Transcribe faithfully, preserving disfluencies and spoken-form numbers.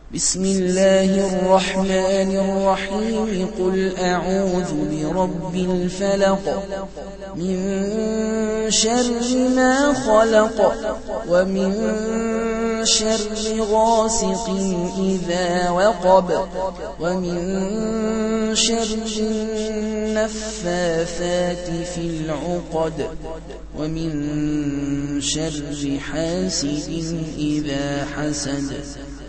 بسم الله الرحمن الرحيم قل أعوذ برب الفلق من شر ما خلق ومن شر غاسق إذا وقب ومن شر النفاثات في العقد ومن شر حاسد إذا حسد